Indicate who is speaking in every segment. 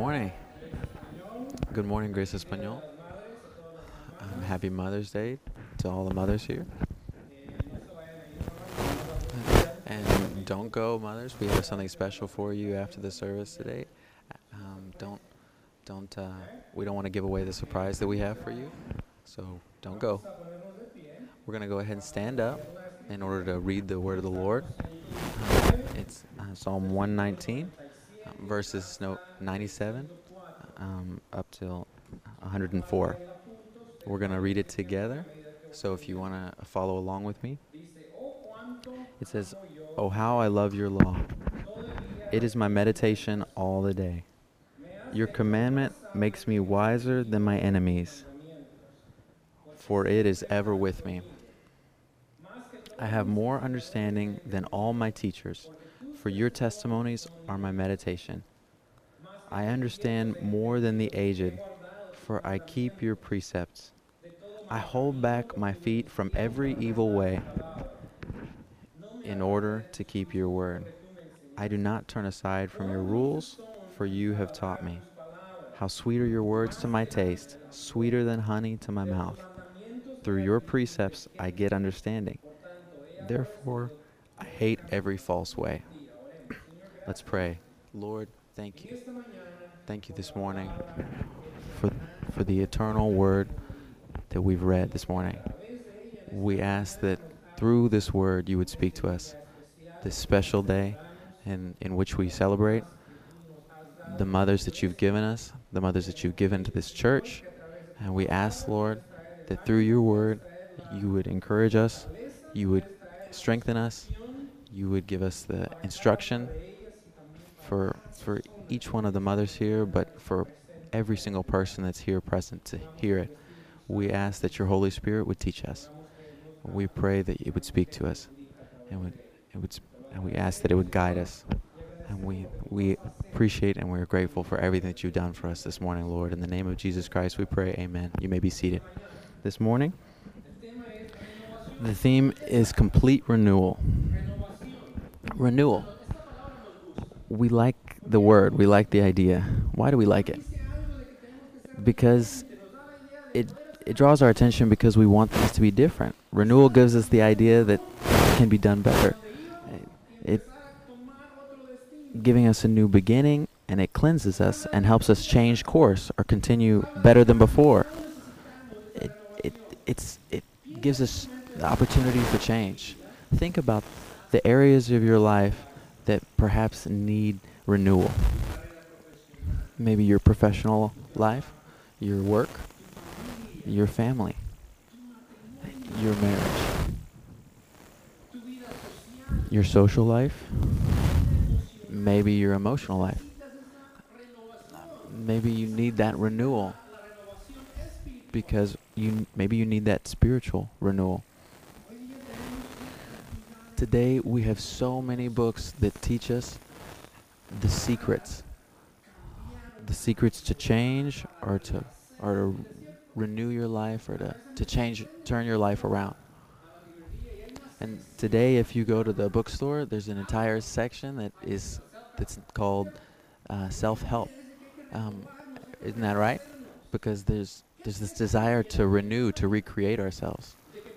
Speaker 1: morning. Good morning, Grace Espanol. Happy Mother's Day to all the mothers here. And don't go, mothers. We have something special for you after the service today. Don't, don't. We don't want to give away the surprise that we have for you, so don't go. We're gonna go ahead and stand up in order to read the word of the Lord. It's Psalm 119, verses 97 up till 104. We're going to read it together, so if you want to follow along with me. It says, "Oh, how I love your law. It is my meditation all the day. Your commandment makes me wiser than my enemies, for it is ever with me. I have more understanding than all my teachers, for your testimonies are my meditation. I understand more than the aged, for I keep your precepts. I hold back my feet from every evil way in order to keep your word. I do not turn aside from your rules, for you have taught me. How sweet are your words to my taste, sweeter than honey to my mouth. Through your precepts I get understanding. Therefore, I hate every false way." Let's pray. Lord, thank you. Thank you this morning for the eternal word that we've read this morning. We ask that through this word you would speak to us this special day in which we celebrate the mothers that you've given us, the mothers that you've given to this church. And we ask, Lord, that through your word you would encourage us, you would strengthen us, you would give us the instruction for each one of the mothers here, but for every single person that's here present to hear it. We ask that your Holy Spirit would teach us. We pray that it would speak to us, and we ask that it would guide us. And we appreciate and we're grateful for everything that you've done for us this morning, Lord. In the name of Jesus Christ, we pray, amen. You may be seated. This morning, the theme is complete renewal. Renewal. We like the word. We like the idea. Why do we like it? Because it draws our attention because we want things to be different. Renewal gives us the idea that it can be done better. It giving us a new beginning, and it cleanses us and helps us change course or continue better than before. It gives us the opportunity for change. Think about the areas of your life that perhaps need renewal. Maybe your professional life, your work, your family, your marriage, your social life, maybe your emotional life. Maybe you need that renewal because maybe you need that spiritual renewal. Today we have so many books that teach us the secrets to change or to renew your life or to turn your life around. And today, if you go to the bookstore, there's an entire section that's called self-help. Isn't that right? Because there's this desire to renew, to recreate ourselves.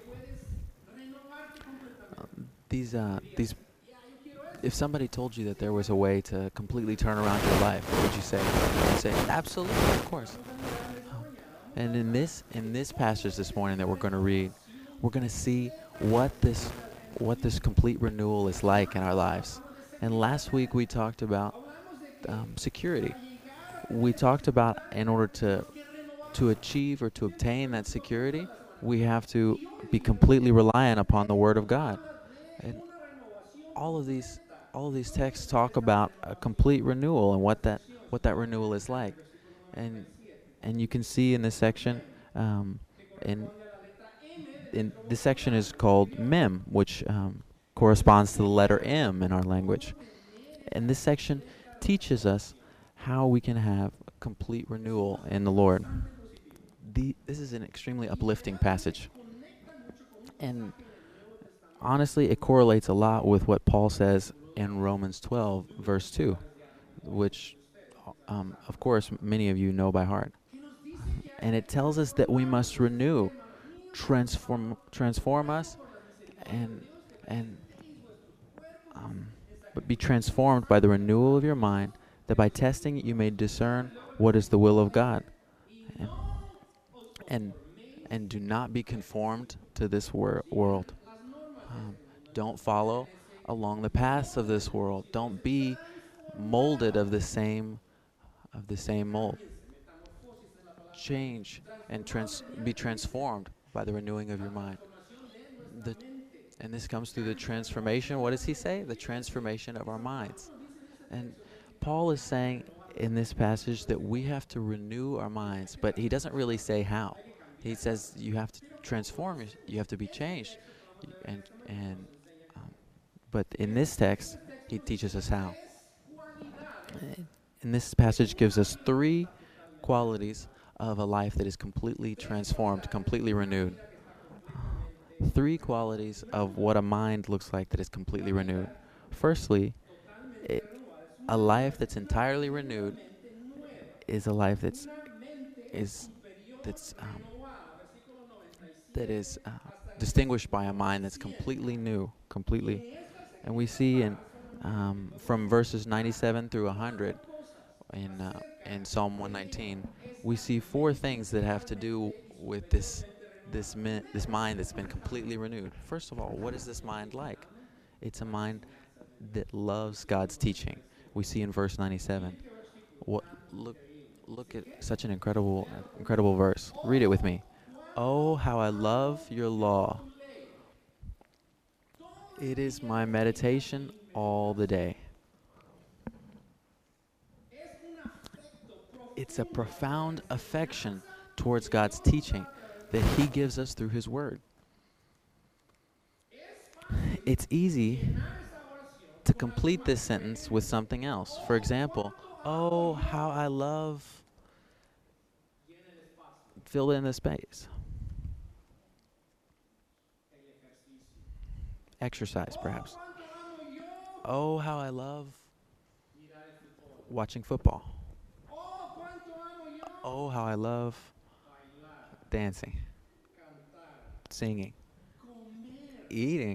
Speaker 1: These if somebody told you that there was a way to completely turn around your life, what would you say? You'd say, absolutely, of course. And in this passage this morning that we're going to read, we're going to see what this complete renewal is like in our lives. And last week we talked about security. We talked about in order to achieve or to obtain that security, we have to be completely reliant upon the Word of God. And all of these texts talk about a complete renewal and what that renewal is like. And you can see in this section, in this section is called Mem, which corresponds to the letter M in our language. And this section teaches us how we can have complete renewal in the Lord. This is an extremely uplifting passage. And honestly, it correlates a lot with what Paul says in Romans 12, verse 2, which of course, many of you know by heart. And it tells us that we must renew, transform us, and and um, but be transformed by the renewal of your mind, that by testing it you may discern what is the will of God, and and, and do not be conformed to this world. Um, don't follow along the paths of this world. Don't be molded of the same mold. Change and be transformed by the renewing of your mind. The, and this comes through the transformation. What does he say? The transformation of our minds. And Paul is saying in this passage that we have to renew our minds, but he doesn't really say how. He says you have to transform, you have to be changed. And but in this text, he teaches us how. And this passage gives us three qualities of a life that is completely transformed, completely renewed. Three qualities of what a mind looks like that is completely renewed. Firstly, a life that's entirely renewed is a life is that's that is distinguished by a mind that's completely new, completely. And we see in from verses 97 through 100 in Psalm 119, we see four things that have to do with this mind that's been completely renewed. First of all, what is this mind like? It's a mind that loves God's teaching. We see in verse 97. What look at such an incredible verse. Read it with me. Oh, how I love your law. It is my meditation all the day. It's a profound affection towards God's teaching that he gives us through his word. It's easy to complete this sentence with something else. For example, oh, how I love, fill in the space. Exercise, perhaps. Oh, how I love watching football. Oh, how I love dancing, singing, eating.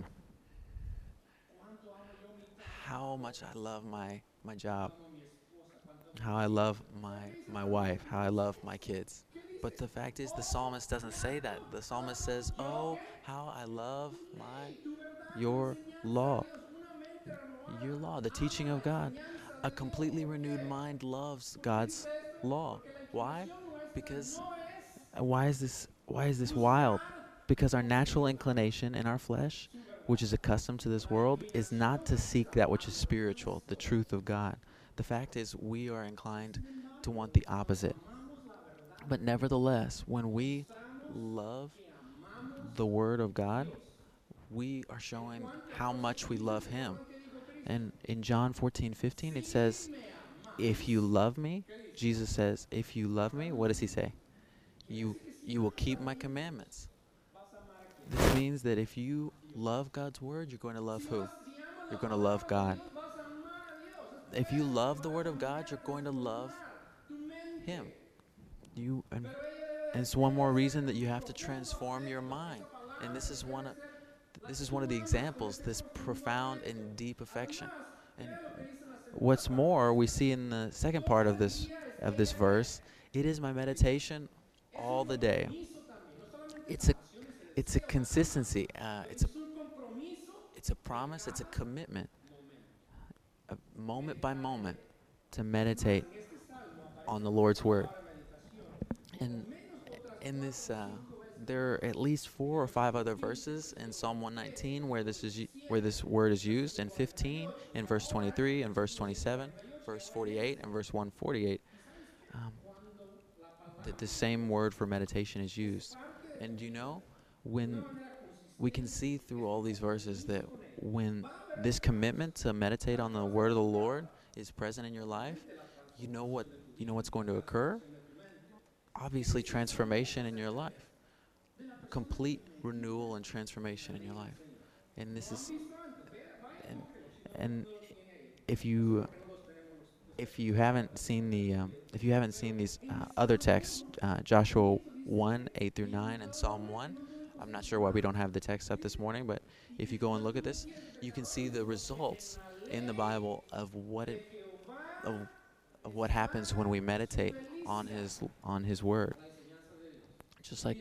Speaker 1: How much I love my job. How I love my wife. How I love my kids. But the fact is, the psalmist doesn't say that. The psalmist says, oh, how I love your law. Your law, the teaching of God. A completely renewed mind loves God's law. Why? Because why is this wild? Because our natural inclination in our flesh, which is accustomed to this world, is not to seek that which is spiritual, the truth of God. The fact is, we are inclined to want the opposite. But nevertheless, when we love the Word of God, we are showing how much we love Him. And in John 14:15, it says, if you love me, Jesus says, if you love me, what does he say? You will keep my commandments. This means that if you love God's word, you're going to love who? You're going to love God. If you love the word of God, you're going to love him. And it's one more reason that you have to transform your mind. And this is one of the examples, this profound and deep affection. And what's more, we see in the second part of this verse, it is my meditation all the day. It's a consistency. It's a promise. It's a commitment, moment by moment, to meditate on the Lord's word. And in this, there are at least 4 or 5 other verses in Psalm 119 where this word is used. In 15, in verse 23, in verse 27, verse 48, and verse 148. The same word for meditation is used. And when we can see through all these verses that when this commitment to meditate on the word of the Lord is present in your life, you know what's going to occur? Obviously, transformation in your life. Complete renewal and transformation in your life. And this is and if you if you haven't seen these other texts, Joshua 1:8 through 9 and Psalm 1, I'm not sure why we don't have the text up this morning, but if you go and look at this, you can see the results in the Bible of, of what happens when we meditate on His word. Just like,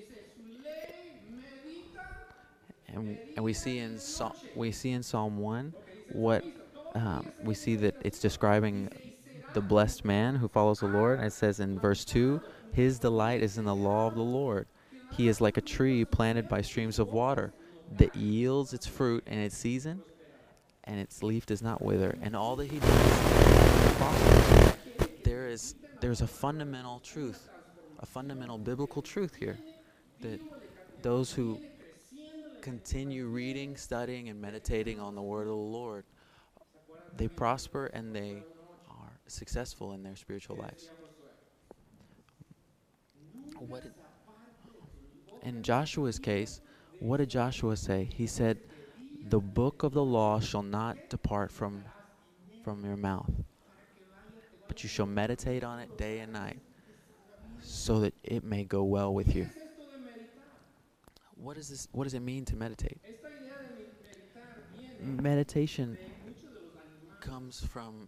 Speaker 1: and we see in Psalm 1 what we see that it's describing the blessed man who follows the Lord. It says in verse 2, his delight is in the law of the Lord. He is like a tree planted by streams of water that yields its fruit in its season, and its leaf does not wither. And all that he does prospers. There's a fundamental truth, a fundamental biblical truth here, that those who continue reading, studying, and meditating on the word of the Lord, they prosper and they are successful in their spiritual lives. In Joshua's case, what did Joshua say? He said, the book of the law shall not depart from your mouth, but you shall meditate on it day and night, so that it may go well with you. What does it mean to meditate? Meditation comes from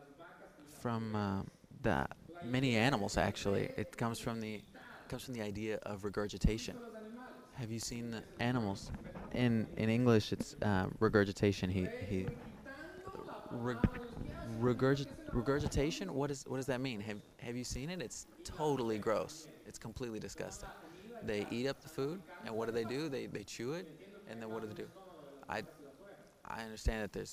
Speaker 1: the many animals. Actually, it comes from the idea of regurgitation. Have you seen the animals? In English, it's regurgitation. Regurgitation. What does that mean? Have you seen it? It's totally gross. It's completely disgusting. They eat up the food, and what do? They chew it, and then what do they do? I understand that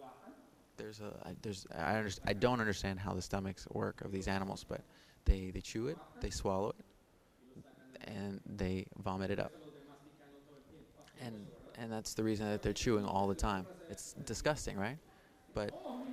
Speaker 1: I don't understand how the stomachs work of these animals, but they chew it, they swallow it, and they vomit it up. And that's the reason that they're chewing all the time. It's disgusting, right? But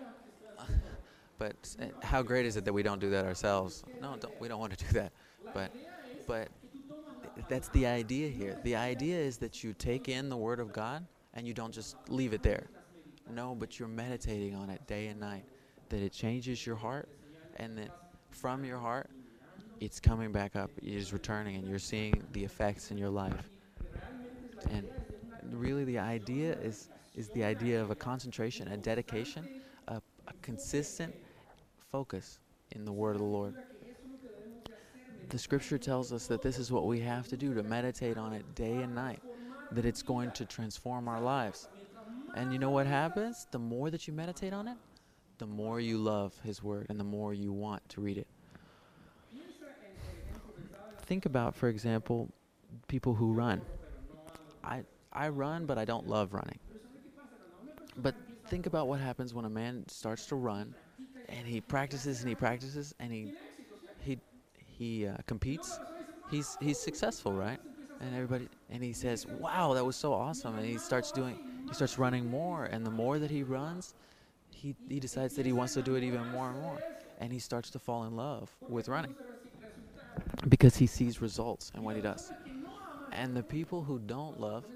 Speaker 1: how great is it that we don't do that ourselves? No, we don't want to do that. But that's the idea here. The idea is that you take in the Word of God and you don't just leave it there. No, but you're meditating on it day and night. That it changes your heart, and that from your heart, it's coming back up. It is returning, and you're seeing the effects in your life. And really, the idea is the idea of a concentration, a dedication, a consistent focus in the Word of the Lord. The Scripture tells us that this is what we have to do, to meditate on it day and night, that it's going to transform our lives. And you know what happens? The more that you meditate on it, the more you love His Word and the more you want to read it. Think about, for example, people who run. I run, but I don't love running. But think about what happens when a man starts to run, and he practices and he practices, and he competes. He's successful, right? And he says, "Wow, that was so awesome!" And he starts running more, and the more that he runs, he decides that he wants to do it even more and more, and he starts to fall in love with running because he sees results in what he does. And the people who don't love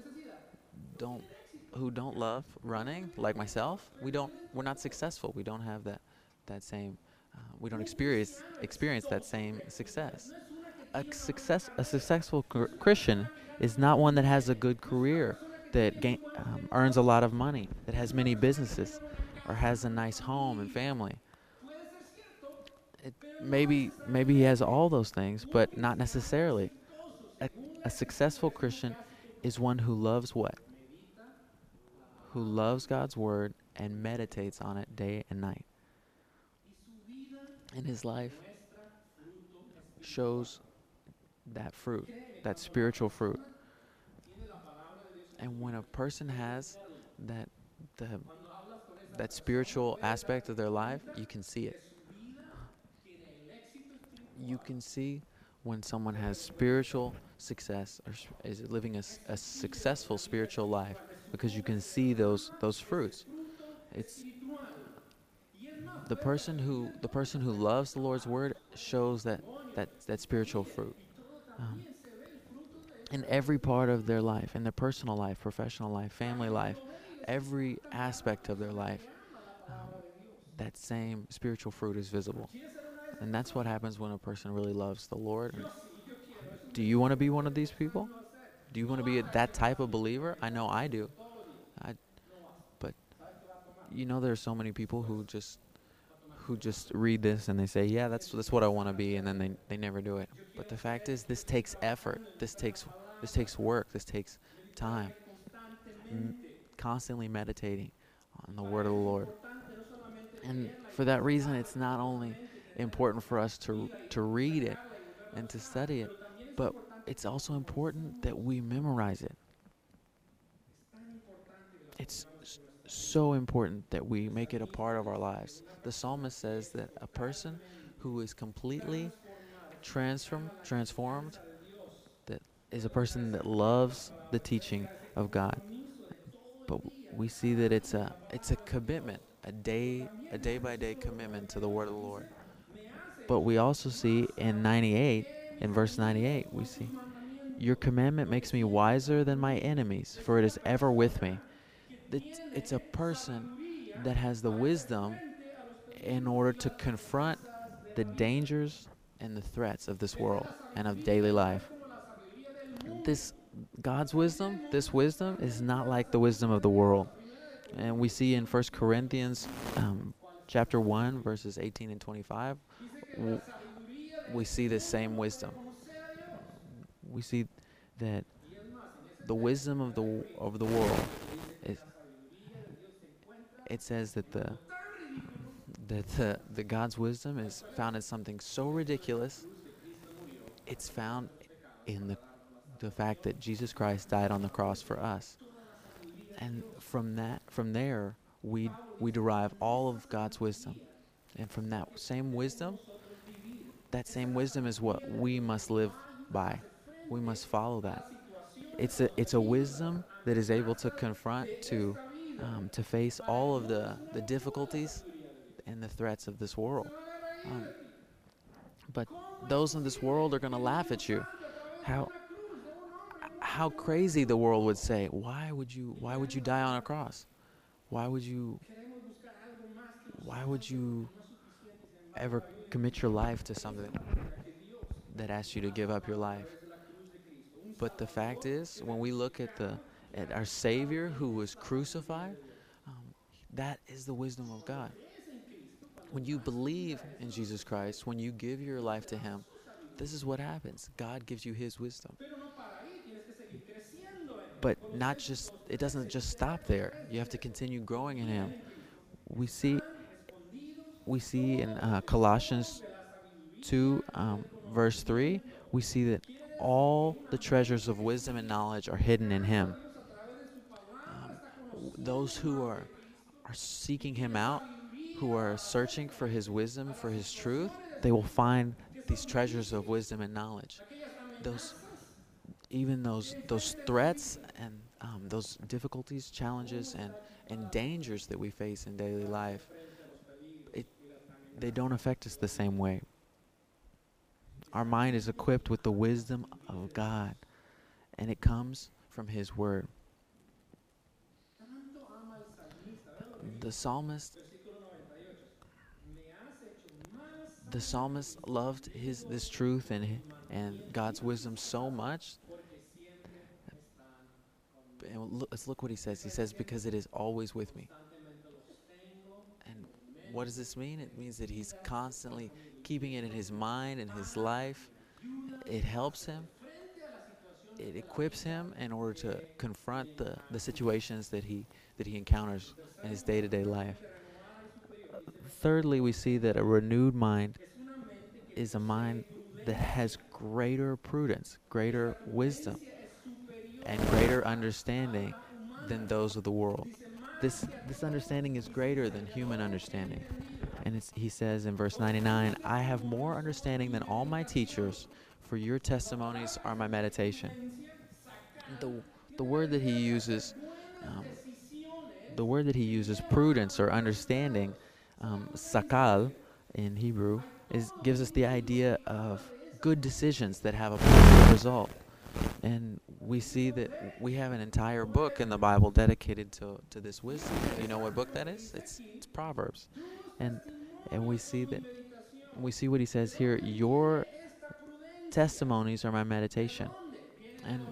Speaker 1: running, like myself, we're not successful. We don't have that same. We don't experience that same success. A successful Christian is not one that has a good career, that earns a lot of money, that has many businesses, or has a nice home and family. Maybe he has all those things, but not necessarily. A successful Christian is one who loves what? Who loves God's Word and meditates on it day and night. And his life shows that fruit, that spiritual fruit. And when a person has that spiritual aspect of their life, you can see it. You can see when someone has spiritual success or is living a successful spiritual life, because you can see those fruits. It's the person who loves the Lord's Word shows that spiritual fruit in every part of their life, in their personal life, professional life, family life, every aspect of their life. that same spiritual fruit is visible. And that's what happens when a person really loves the Lord. Do you want to be one of these people? Do you want to be that type of believer? I know I do. I, but there's so many people who just read this and they say, yeah, that's what I want to be, and then they never do it. But the fact is, this takes effort. This takes work. This takes time. Constantly meditating on the word of the Lord. And for that reason, it's not only important for us to read it and to study it, but it's also important that we memorize it. It's so important that we make it a part of our lives. The psalmist says that a person who is completely transformed, that is a person that loves the teaching of God. But we see that it's a commitment, a day by day commitment to the word of the Lord. But we also see in verse 98, we see, your commandment makes me wiser than my enemies, for it is ever with me. It's a person that has the wisdom in order to confront the dangers and the threats of this world and of daily life. God's wisdom, this wisdom is not like the wisdom of the world. And we see in 1 Corinthians chapter 1, verses 18 and 25, we see this same wisdom. We see that the wisdom of the world, it says that the God's wisdom is found in something so ridiculous. It's found in the fact that Jesus Christ died on the cross for us. And from there, we derive all of God's wisdom. And from that same wisdom is what we must live by. We must follow that. It's a wisdom that is able to confront, to face all of the difficulties and the threats of this world. But those in this world are going to laugh at you. How crazy the world would say, why would you die on a cross? Why would you ever commit your life to something that asks you to give up your life? But the fact is, when we look at our Savior who was crucified, that is the wisdom of God. When you believe in Jesus Christ, when you give your life to Him, this is what happens. God gives you His wisdom. But it doesn't just stop there. You have to continue growing in Him. We see in Colossians 2, verse 3, we see that all the treasures of wisdom and knowledge are hidden in Him. Those who are seeking Him out, who are searching for His wisdom, for His truth, they will find these treasures of wisdom and knowledge. Those threats and those difficulties, challenges, and dangers that we face in daily life, they don't affect us the same way. Our mind is equipped with the wisdom of God, and it comes from His Word. The psalmist loved this truth and God's wisdom so much. And let's look what he says. He says, because it is always with me. And what does this mean? It means that he's constantly keeping it in his mind and his life. It helps him. It equips him in order to confront the situations that he encounters in his day-to-day life. Thirdly, we see that a renewed mind is a mind that has greater prudence, greater wisdom, and greater understanding than those of the world. This understanding is greater than human understanding. And he says in verse 99, I have more understanding than all my teachers, for your testimonies are my meditation. The word that he uses, prudence or understanding, sakal in Hebrew, gives us the idea of good decisions that have a positive result. And we see that we have an entire book in the Bible dedicated to this wisdom. You know what book that is? It's Proverbs. and and we see what he says here. Your testimonies are my meditation. And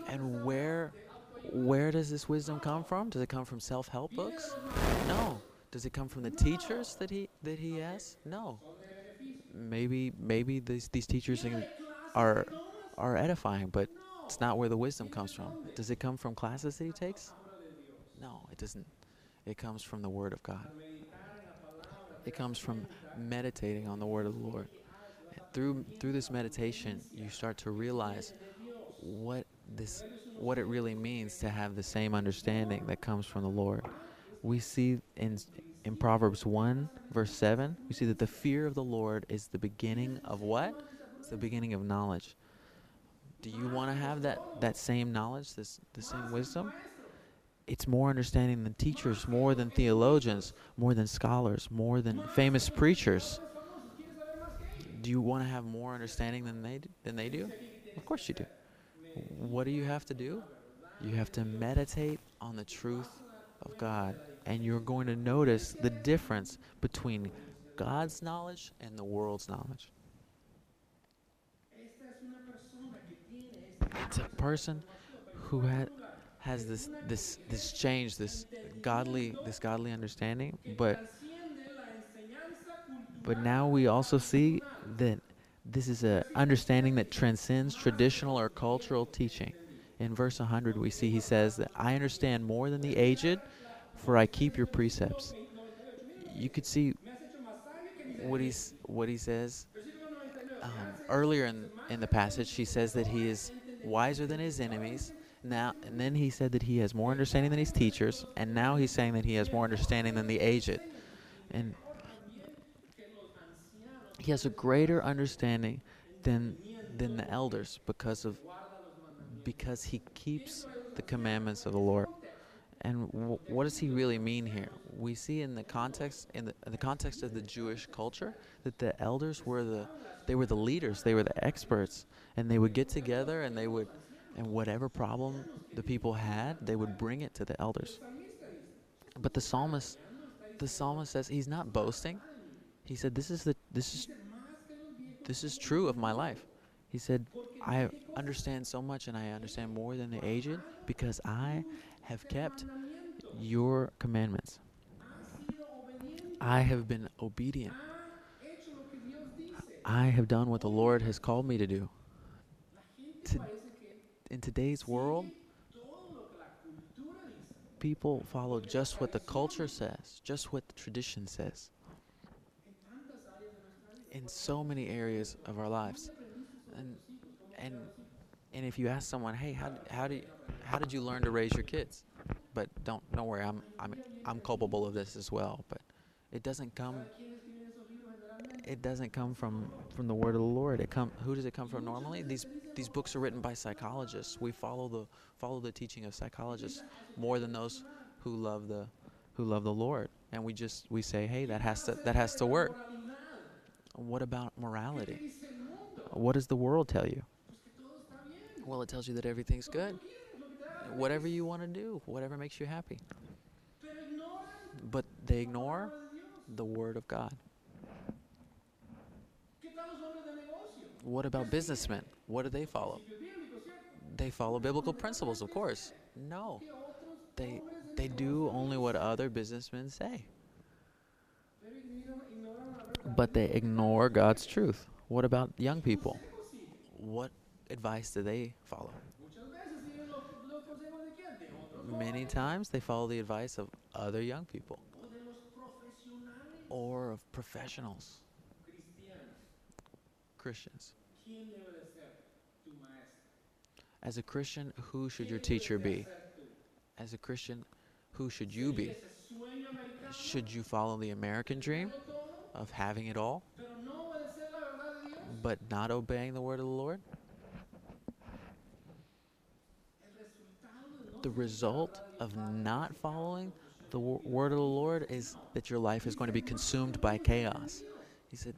Speaker 1: where does this wisdom come from? Does it come from self-help books? No. Does it come from the teachers that he has? No. Maybe these teachers are are edifying, but it's not where the wisdom comes from. Does it come from classes that he takes? No, it doesn't. It comes from the Word of God. It comes from meditating on the Word of the Lord. And through this meditation, you start to realize what this what it really means to have the same understanding that comes from the Lord. We see in Proverbs 1 verse 7, we see that the fear of the Lord is the beginning of what? It's the beginning of knowledge. Do you want to have that same knowledge, the same wisdom? It's more understanding than teachers, more than theologians, more than scholars, more than famous preachers. Do you want to have more understanding than they do? Of course you do. What do you have to do? You have to meditate on the truth of God, and you're going to notice the difference between God's knowledge and the world's knowledge. It's a person who has this change, this godly understanding, but now we also see that this is a understanding that transcends traditional or cultural teaching. In verse 100, we see he says that I understand more than the aged, for I keep your precepts. You could see what he says earlier in the passage. He says that he is wiser than his enemies. Now and then he said that he has more understanding than his teachers, and now he's saying that he has more understanding than the aged. And he has a greater understanding than the elders because he keeps the commandments of the Lord. And what does he really mean here? We see in the context in the context of the Jewish culture that the elders were the leaders, they were the experts, and they would get together and whatever problem the people had, they would bring it to the elders. But the psalmist says he's not boasting. He said this is true of my life. He said, I understand so much and I understand more than the aged because I have kept your commandments. I have been obedient. I have done what the Lord has called me to do. To, in today's world, people follow just what the culture says, just what the tradition says. In so many areas of our lives. And and and if you ask someone, hey, how did you learn to raise your kids? But don't worry, I'm culpable of this as well. But it doesn't come from the word of the Lord. Who does it come from normally? These books are written by psychologists. We follow the teaching of psychologists more than those who love the Lord. And we say, hey, that has to work. What about morality? What does the world tell you? Well, it tells you that everything's good. Whatever you want to do, whatever makes you happy. But they ignore the Word of God. What about businessmen? What do they follow? They follow biblical principles, of course. No. They do only what other businessmen say. But they ignore God's truth. What about young people? What advice do they follow? Many times they follow the advice of other young people or of professionals, Christians. As a Christian, who should your teacher be? As a Christian, who should you be? Should you follow the American dream of having it all, but not obeying the word of the Lord? The result of not following the word of the Lord is that your life is going to be consumed by chaos. He said,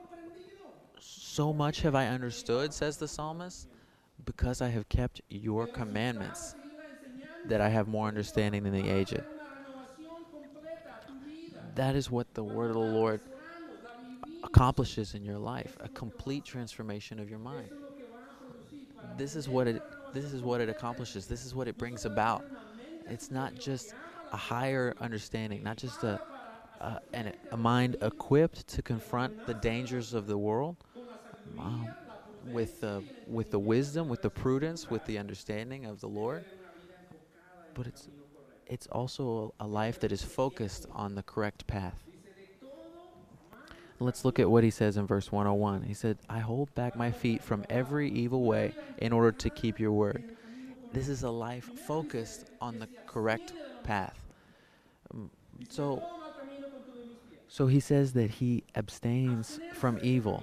Speaker 1: so much have I understood, says the psalmist, because I have kept your commandments, that I have more understanding than the aged. That is what the word of the Lord accomplishes in your life, a complete transformation of your mind. This is what it accomplishes. This is what it brings about. It's not just a higher understanding, not just a mind equipped to confront the dangers of the world, um, with the wisdom, with the prudence, with the understanding of the Lord, but it's also a life that is focused on the correct path. Let's look at what he says in verse 101. He said, I hold back my feet from every evil way in order to keep your word. This is a life focused on the correct path. Um, So, so he says that he abstains from evil.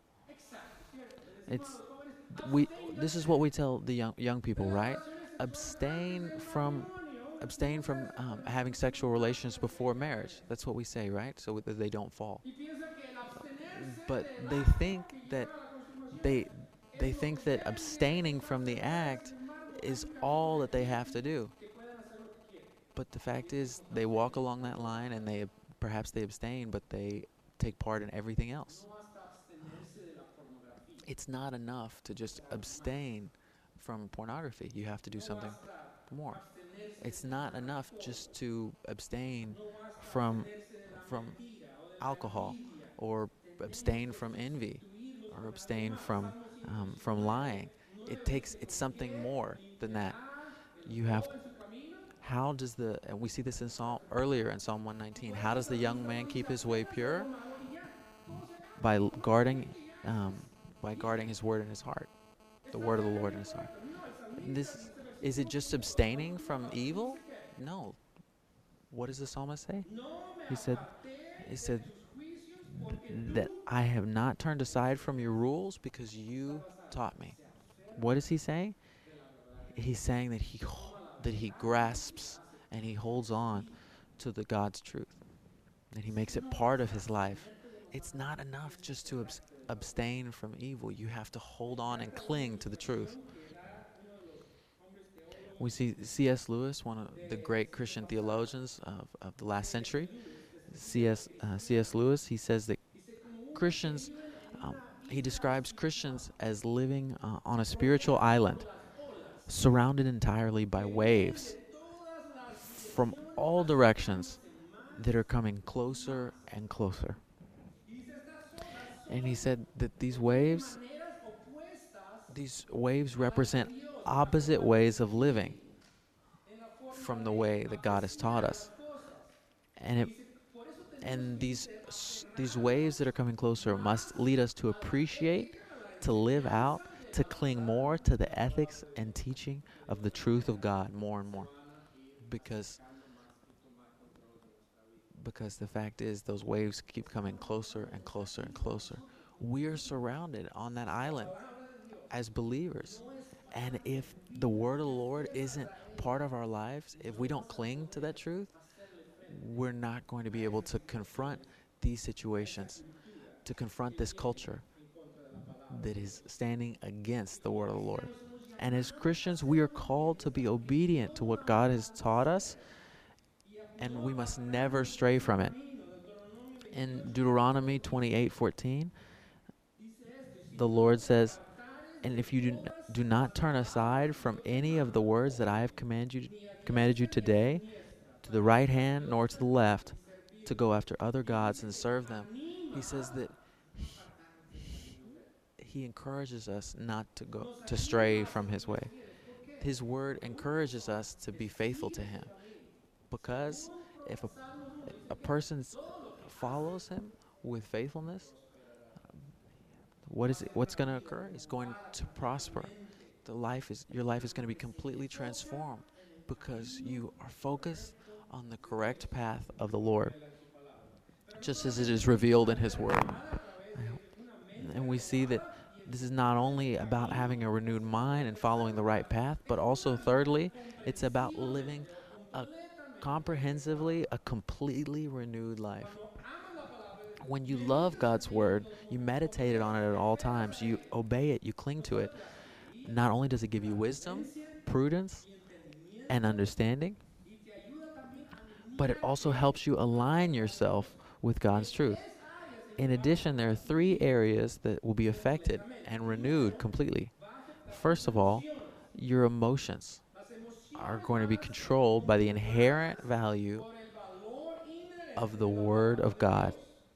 Speaker 1: It's we. This is what we tell the young people, right? Abstain from having sexual relations before marriage. That's what we say, right? So that they don't fall. But they think that they they think that abstaining from the act is all that they have to do. But the fact is, they walk along that line and perhaps they abstain, but they take part in everything else. It's not enough to just abstain from pornography. You have to do something more. It's not enough just to abstain from from alcohol, or abstain from envy, or abstain from lying. It's something more than that. You have How does and we see this in Psalm earlier in Psalm 119. How does the young man keep his way pure? By guarding, um, by guarding his word in his heart, the word of the Lord in his heart. This is it just abstaining from evil? No. What does the psalmist say? He said, he said that I have not turned aside from your rules because you taught me. What is he saying? He's saying that he grasps and he holds on to the God's truth, that he makes it part of his life. It's not enough just to abstain from evil. You have to hold on and cling to the truth. We see C.S. Lewis, one of the great Christian theologians of the last century. C.S. Lewis, he says that Christians, he describes Christians as living on a spiritual island, surrounded entirely by waves from all directions that are coming closer and closer. And he said that these waves represent opposite ways of living from the way that God has taught us. And these waves that are coming closer must lead us to appreciate, to live out, to cling more to the ethics and teaching of the truth of God more and more. Because the fact is, those waves keep coming closer and closer and closer. We are surrounded on that island as believers. And if the word of the Lord isn't part of our lives, if we don't cling to that truth, we're not going to be able to confront these situations, to confront this culture that is standing against the word of the Lord. And as Christians, we are called to be obedient to what God has taught us, and we must never stray from it. In Deuteronomy 28:14, the Lord says, and if you do not turn aside from any of the words that I have commanded you today, to the right hand nor to the left, to go after other gods and serve them, he says that he encourages us not to stray from his way. His word encourages us to be faithful to him, because if a person follows him with faithfulness, what's going to occur? He's going to prosper. Your life is going to be completely transformed because you are focused on the correct path of the Lord, just as it is revealed in his word. And we see that this is not only about having a renewed mind and following the right path, but also, thirdly, it's about living a completely renewed life. When you love God's word, you meditate on it at all times, you obey it, you cling to it. Not only does it give you wisdom, prudence, and understanding, but it also helps you align yourself with God's truth. In addition, there are three areas that will be affected and renewed completely. First of all, your emotions are going to be controlled by the inherent value of the Word of God.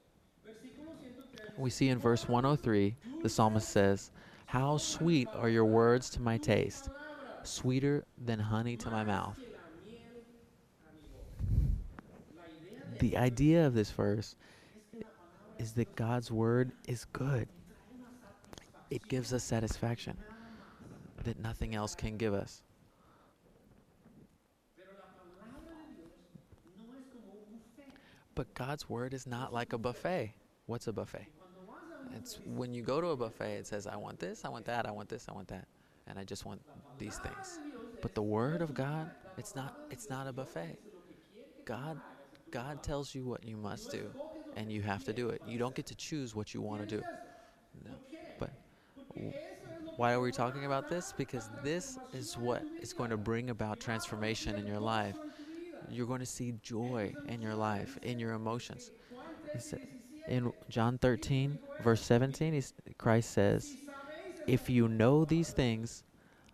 Speaker 1: We see in verse 103, the psalmist says, "How sweet are your words to my taste, sweeter than honey to my mouth." The idea of this verse is that God's Word is good. It gives us satisfaction that nothing else can give us. But God's Word is not like a buffet. What's a buffet? It's when you go to a buffet, it says, I want this, I want that, I want this, I want that, and I just want these things. But the Word of God, it's not a buffet. God God tells you what you must do, and you have to do it. You don't get to choose what you want to do. No. But why are we talking about this? Because this is what is going to bring about transformation in your life. You're going to see joy in your life, in your emotions. He said, in John 13, verse 17, Christ says, "If you know these things,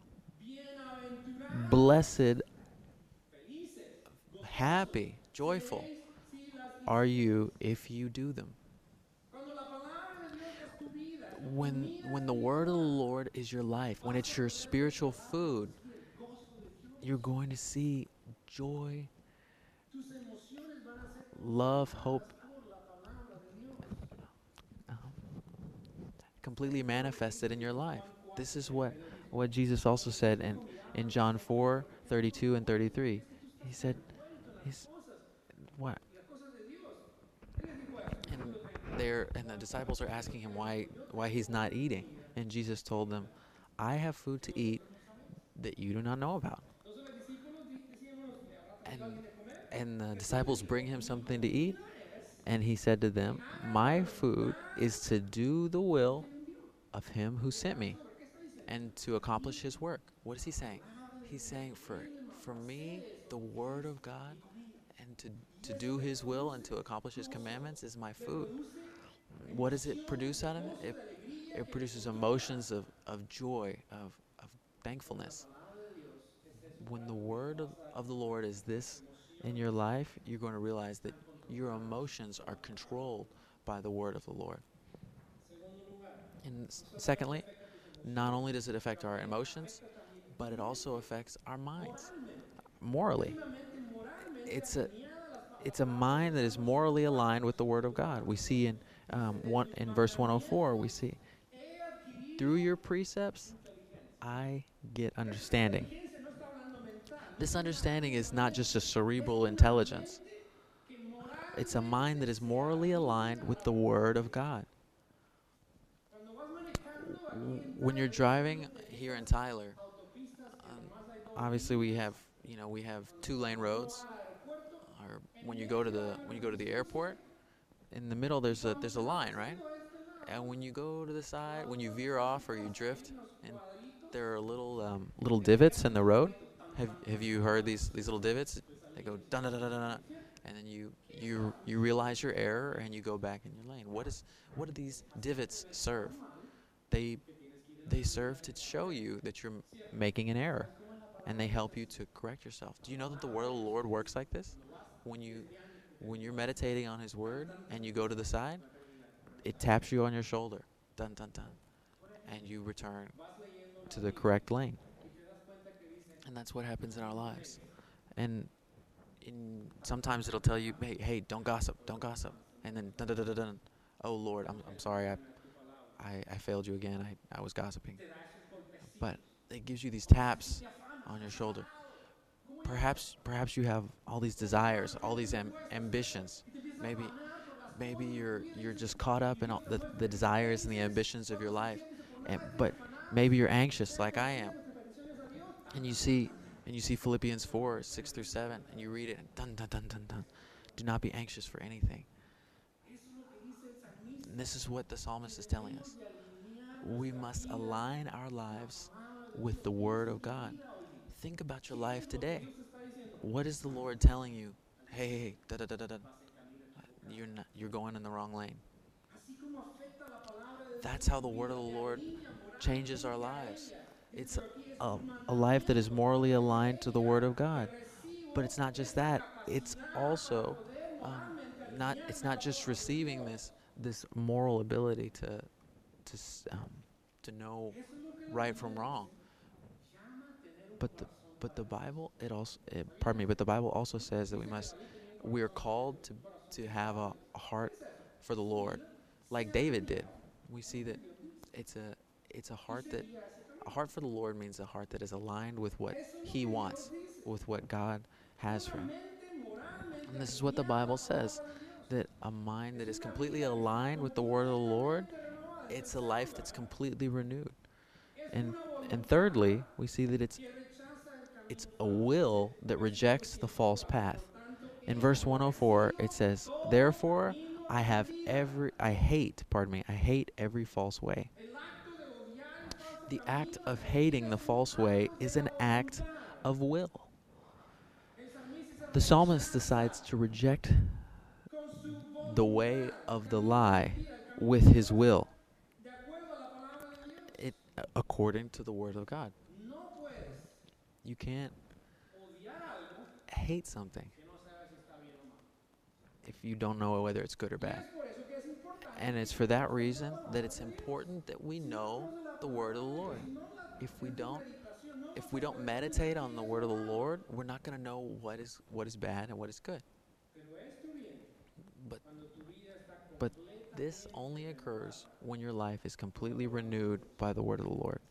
Speaker 1: blessed, happy, joyful are you if you do them." When the word of the Lord is your life, when it's your spiritual food, you're going to see joy, love, hope um, completely manifested in your life. This is what Jesus also said in John 4:32 and 33. He said, he's, what? And the disciples are asking him why he's not eating. And Jesus told them, "I have food to eat that you do not know about." And the disciples bring him something to eat, and he said to them, "My food is to do the will of him who sent me and to accomplish his work." What is he saying? He's saying, for me, the word of God and to do his will and to accomplish his commandments is my food. What does it produce out of it? It produces emotions of joy, of thankfulness. When the word of the Lord is this in your life, you're going to realize that your emotions are controlled by the word of the Lord. And secondly, not only does it affect our emotions, but it also affects our minds morally. It's a mind that is morally aligned with the Word of God. We see in verse 104, we see, "Through your precepts, I get understanding." This understanding is not just a cerebral intelligence. It's a mind that is morally aligned with the Word of God. When you're driving here in Tyler, obviously we have 2-lane roads. Or when you go to the airport, in the middle there's a line, right? And when you go to the side, when you veer off or you drift, and there are little divots in the road. Have you heard these little divots? They go dun dun dun dun dun, and then you realize your error and you go back in your lane. What do these divots serve? They they serve to show you that you're making an error, and they help you to correct yourself. Do you know that the word of the Lord works like this? When you're meditating on His word and you go to the side, it taps you on your shoulder, dun dun dun, and you return to the correct lane. And that's what happens in our lives. And sometimes it'll tell you, hey, don't gossip, don't gossip. And then dun dun dun dun dun. Oh Lord, I'm sorry, I failed you again. I was gossiping. But it gives you these taps on your shoulder. Perhaps you have all these desires, all these ambitions. Maybe you're just caught up in all the desires and the ambitions of your life, but maybe you're anxious like I am, and you see Philippians 4:6-7, and you read it, and dun dun dun dun dun. Do not be anxious for anything. And this is what the psalmist is telling us. We must align our lives with the Word of God. Think about your life today. What is the Lord telling you hey, da da da da da. You're going in the wrong lane. That's how the word of the Lord changes our lives. It's a life that is morally aligned to the word of God. But it's not just that. It's also not. It's not just receiving this moral ability to to know right from wrong. But the Bible pardon me. But the Bible also says that we are called to have a heart for the Lord, like David did. We see that it's a it's a heart that a heart for the Lord means a heart that is aligned with what He wants, with what God has for him. And this is what the Bible says, that a mind that is completely aligned with the word of the Lord, it's a life that's completely renewed. And and thirdly, we see that it's a will that rejects the false path. In verse 104, it says, "Therefore I hate every false way." The act of hating the false way is an act of will. The psalmist decides to reject the way of the lie with his will, it according to the word of God. You can't hate something if you don't know whether it's good or bad. And it's for that reason that it's important that we know the word of the Lord. If we don't if we don't meditate on the word of the Lord, we're not going to know what is bad and what is good. But but this only occurs when your life is completely renewed by the word of the Lord.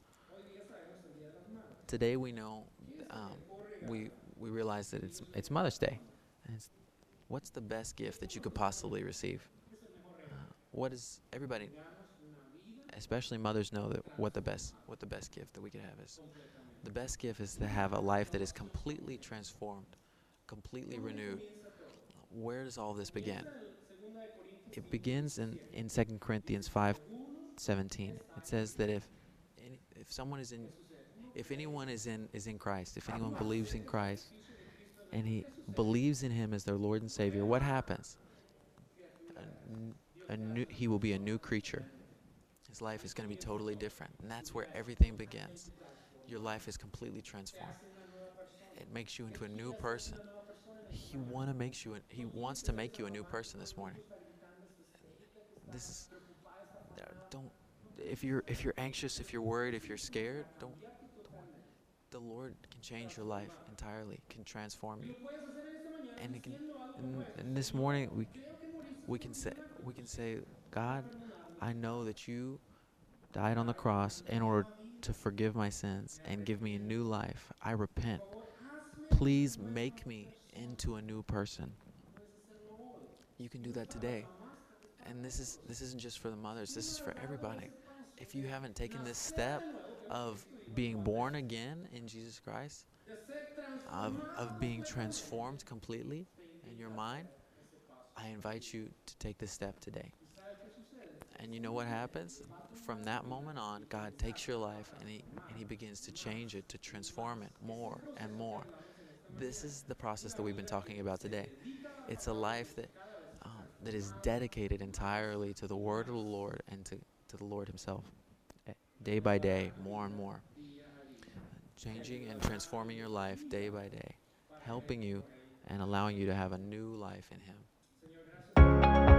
Speaker 1: Today we know, um, we we realize that it's Mother's Day, and what's the best gift that you could possibly receive? What is everybody, especially mothers, know that what the best gift that we could have is. The best gift is to have a life that is completely transformed, completely renewed. Where does all this begin? It begins in 2 Corinthians 5:17. It says that if someone is in if anyone is in Christ, if anyone believes in Christ and he believes in him as their Lord and Savior, what happens? He will be a new creature. His life is going to be totally different, and that's where everything begins. Your life is completely transformed. It makes you into a new person. He wants to make you a new person this morning. This is don't if you're anxious, if you're worried, if you're scared, don't the Lord can change your life entirely, can transform you. And it can and this morning we can say we can say, God, I know that you died on the cross in order to forgive my sins and give me a new life. I repent. Please make me into a new person. You can do that today. And this isn't just for the mothers, this is for everybody. If you haven't taken this step of being born again in Jesus Christ, of being transformed completely in your mind, I invite you to take this step today. And you know what happens? From that moment on, God takes your life and he begins to change it, to transform it more and more. This is the process that we've been talking about today. It's a life that is dedicated entirely to the word of the Lord and to the Lord himself. Day by day, more and more. Changing and transforming your life day by day. Helping you and allowing you to have a new life in him.